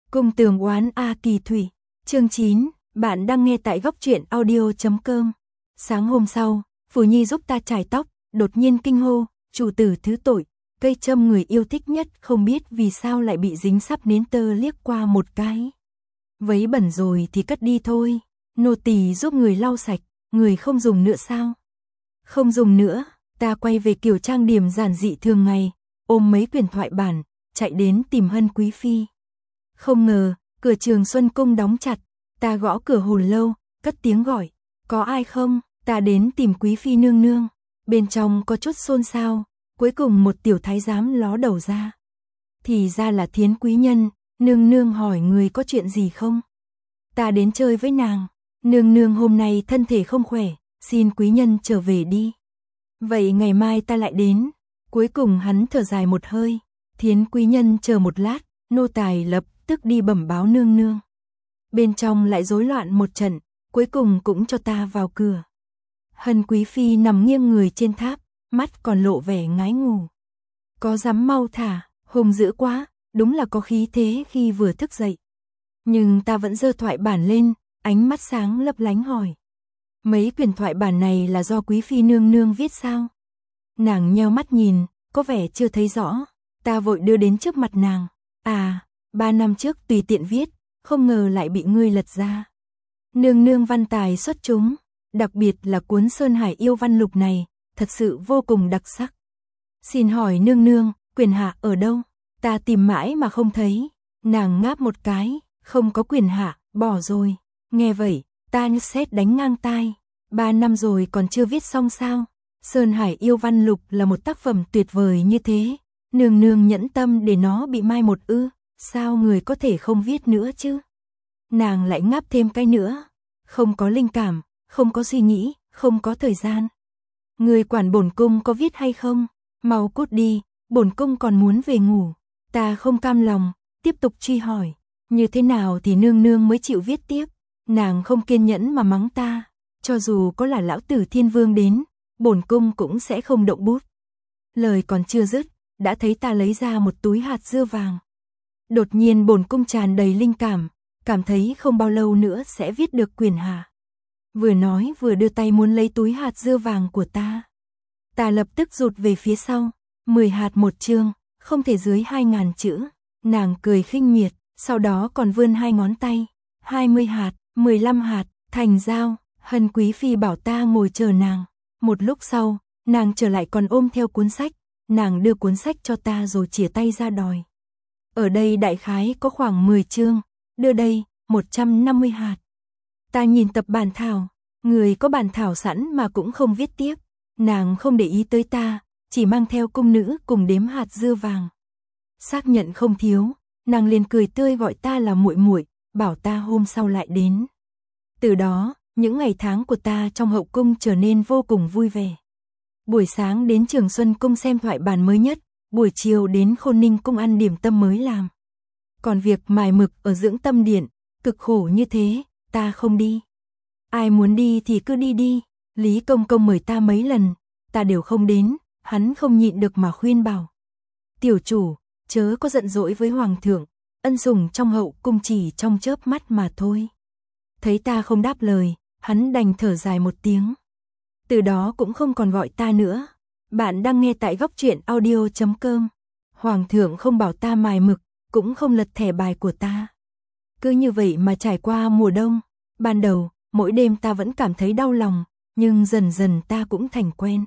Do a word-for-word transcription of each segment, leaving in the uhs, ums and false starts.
Cung tường oán A Kỳ Thủy, chương chín, bạn đang nghe tại góc truyện audio chấm com. Sáng hôm sau, Phù Nhi giúp ta chải tóc, đột nhiên kinh hô, chủ tử thứ tội, cây châm người yêu thích nhất không biết vì sao lại bị dính sắp nến tơ liếc qua một cái. Vấy bẩn rồi thì cất đi thôi, nô tỳ giúp người lau sạch, người không dùng nữa sao? Không dùng nữa, ta quay về kiểu trang điểm giản dị thường ngày, ôm mấy quyển thoại bản, chạy đến tìm Hân Quý Phi. Không ngờ, cửa Trường Xuân Cung đóng chặt, ta gõ cửa hồi lâu, cất tiếng gọi, có ai không, ta đến tìm Quý Phi nương nương, bên trong có chút xôn xao, cuối cùng một tiểu thái giám ló đầu ra. Thì ra là Thiến quý nhân, nương nương hỏi người có chuyện gì không? Ta đến chơi với nàng, nương nương hôm nay thân thể không khỏe, xin quý nhân trở về đi. Vậy ngày mai ta lại đến, cuối cùng hắn thở dài một hơi, Thiến quý nhân chờ một lát, nô tài lập tức đi bẩm báo nương nương. Bên trong lại rối loạn một trận, cuối cùng cũng cho ta vào cửa. Hân Quý Phi nằm nghiêng người trên tháp, mắt còn lộ vẻ ngái ngủ. Có dám mau thả, hung dữ quá, đúng là có khí thế khi vừa thức dậy. Nhưng ta vẫn giơ thoại bản lên, ánh mắt sáng lấp lánh hỏi. Mấy quyển thoại bản này là do Quý Phi nương nương viết sao? Nàng nheo mắt nhìn, có vẻ chưa thấy rõ, ta vội đưa đến trước mặt nàng. À, ba năm trước tùy tiện viết, không ngờ lại bị ngươi lật ra. Nương nương văn tài xuất chúng, đặc biệt là cuốn Sơn Hải yêu văn lục này, thật sự vô cùng đặc sắc. Xin hỏi nương nương, quyền hạ ở đâu? Ta tìm mãi mà không thấy. Nàng ngáp một cái, không có quyền hạ, bỏ rồi. Nghe vậy, ta như sét đánh ngang tai. Ba năm rồi còn chưa viết xong sao? Sơn Hải yêu văn lục là một tác phẩm tuyệt vời như thế. Nương nương nhẫn tâm để nó bị mai một ư, sao người có thể không viết nữa chứ? Nàng lại ngáp thêm cái nữa, không có linh cảm, không có suy nghĩ, không có thời gian. Người quản bổn cung có viết hay không? Mau cút đi, bổn cung còn muốn về ngủ. Ta không cam lòng, tiếp tục truy hỏi, như thế nào thì nương nương mới chịu viết tiếp? Nàng không kiên nhẫn mà mắng ta, cho dù có là lão tử Thiên Vương đến, bổn cung cũng sẽ không động bút. Lời còn chưa dứt, đã thấy ta lấy ra một túi hạt dưa vàng. Đột nhiên bổn cung tràn đầy linh cảm, cảm thấy không bao lâu nữa sẽ viết được quyền hạ. Vừa nói vừa đưa tay muốn lấy túi hạt dưa vàng của ta. Ta lập tức rụt về phía sau, mười hạt một chương, không thể dưới hai ngàn chữ. Nàng cười khinh miệt, sau đó còn vươn hai ngón tay, hai mươi hạt, mười lăm hạt, thành giao. Hân Quý Phi bảo ta ngồi chờ nàng. Một lúc sau, nàng trở lại còn ôm theo cuốn sách. Nàng đưa cuốn sách cho ta rồi chìa tay ra đòi. Ở đây đại khái có khoảng mười chương, đưa đây, một trăm năm mươi hạt. Ta nhìn tập bản thảo, người có bản thảo sẵn mà cũng không viết tiếp. Nàng không để ý tới ta, chỉ mang theo cung nữ cùng đếm hạt dưa vàng. Xác nhận không thiếu, nàng liền cười tươi gọi ta là muội muội, bảo ta hôm sau lại đến. Từ đó, những ngày tháng của ta trong hậu cung trở nên vô cùng vui vẻ. Buổi sáng đến Trường Xuân Cung xem thoại bản mới nhất, buổi chiều đến Khôn Ninh Cung ăn điểm tâm mới làm. Còn việc mài mực ở dưỡng tâm điện, cực khổ như thế, ta không đi. Ai muốn đi thì cứ đi đi, Lý Công Công mời ta mấy lần, ta đều không đến, hắn không nhịn được mà khuyên bảo. Tiểu chủ, chớ có giận dỗi với Hoàng thượng, ân sủng trong hậu cung chỉ trong chớp mắt mà thôi. Thấy ta không đáp lời, hắn đành thở dài một tiếng. Từ đó cũng không còn gọi ta nữa. Bạn đang nghe tại góc truyện audio chấm com. Hoàng thượng không bảo ta mài mực, cũng không lật thẻ bài của ta. Cứ như vậy mà trải qua mùa đông. Ban đầu, mỗi đêm ta vẫn cảm thấy đau lòng, nhưng dần dần ta cũng thành quen.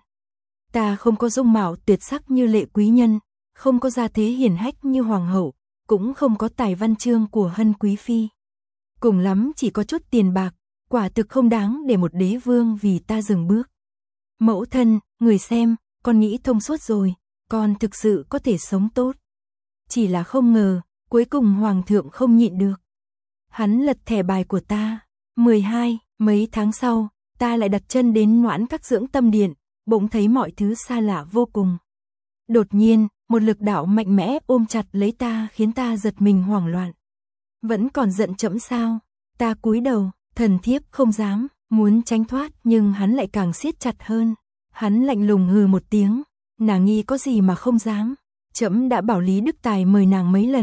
Ta không có dung mạo tuyệt sắc như Lệ quý nhân, không có gia thế hiển hách như hoàng hậu, cũng không có tài văn chương của Hân Quý Phi. Cùng lắm chỉ có chút tiền bạc, quả thực không đáng để một đế vương vì ta dừng bước. Mẫu thân, người xem, con nghĩ thông suốt rồi, con thực sự có thể sống tốt. Chỉ là không ngờ, cuối cùng hoàng thượng không nhịn được. Hắn lật thẻ bài của ta. mười hai, mấy tháng sau, ta lại đặt chân đến Noãn Các dưỡng tâm điện, bỗng thấy mọi thứ xa lạ vô cùng. Đột nhiên, một lực đạo mạnh mẽ ôm chặt lấy ta khiến ta giật mình hoảng loạn. Vẫn còn giận chẫm sao? Ta cúi đầu, thần thiếp không dám, muốn tránh thoát nhưng hắn lại càng siết chặt hơn. Hắn lạnh lùng hừ một tiếng, nàng nghi có gì mà không dám. Trẫm đã bảo Lý Đức Tài mời nàng mấy lần,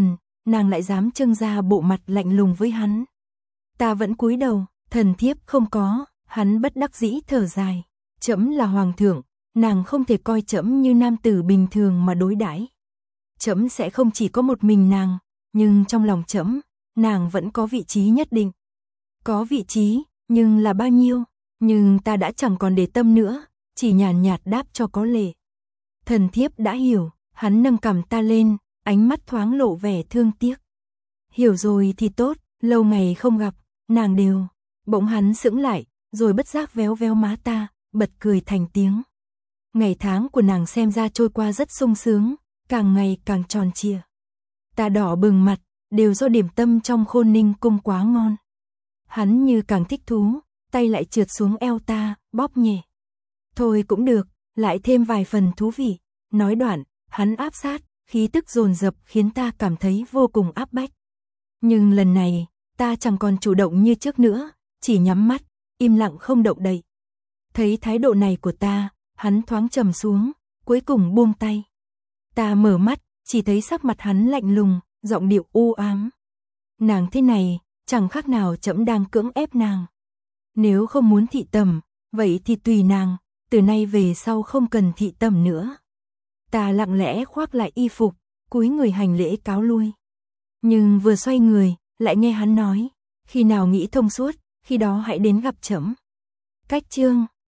nàng lại dám trưng ra bộ mặt lạnh lùng với hắn. Ta vẫn cúi đầu, thần thiếp không có, hắn bất đắc dĩ thở dài. Trẫm là hoàng thượng, nàng không thể coi trẫm như nam tử bình thường mà đối đãi. Trẫm sẽ không chỉ có một mình nàng, nhưng trong lòng trẫm, nàng vẫn có vị trí nhất định. Có vị trí, nhưng là bao nhiêu, nhưng ta đã chẳng còn để tâm nữa, chỉ nhàn nhạt đáp cho có lệ. Thần thiếp đã hiểu, hắn nâng cằm ta lên, ánh mắt thoáng lộ vẻ thương tiếc. Hiểu rồi thì tốt, lâu ngày không gặp, nàng đều. Bỗng hắn sững lại, rồi bất giác véo véo má ta, bật cười thành tiếng. Ngày tháng của nàng xem ra trôi qua rất sung sướng, càng ngày càng tròn trịa. Ta đỏ bừng mặt, đều do điểm tâm trong Khôn Ninh cung quá ngon. Hắn như càng thích thú, tay lại trượt xuống eo ta, bóp nhẹ. Thôi cũng được, lại thêm vài phần thú vị. Nói đoạn, hắn áp sát, khí tức dồn dập khiến ta cảm thấy vô cùng áp bách. Nhưng lần này, ta chẳng còn chủ động như trước nữa, chỉ nhắm mắt, im lặng không động đậy. Thấy thái độ này của ta, hắn thoáng trầm xuống, cuối cùng buông tay. Ta mở mắt, chỉ thấy sắc mặt hắn lạnh lùng, giọng điệu u ám. Nàng thế này, chẳng khác nào trẫm đang cưỡng ép nàng. Nếu không muốn thị tẩm, vậy thì tùy nàng, từ nay về sau không cần thị tẩm nữa. Ta lặng lẽ khoác lại y phục, cúi người hành lễ cáo lui. Nhưng vừa xoay người, lại nghe hắn nói, khi nào nghĩ thông suốt, khi đó hãy đến gặp trẫm. Cách chương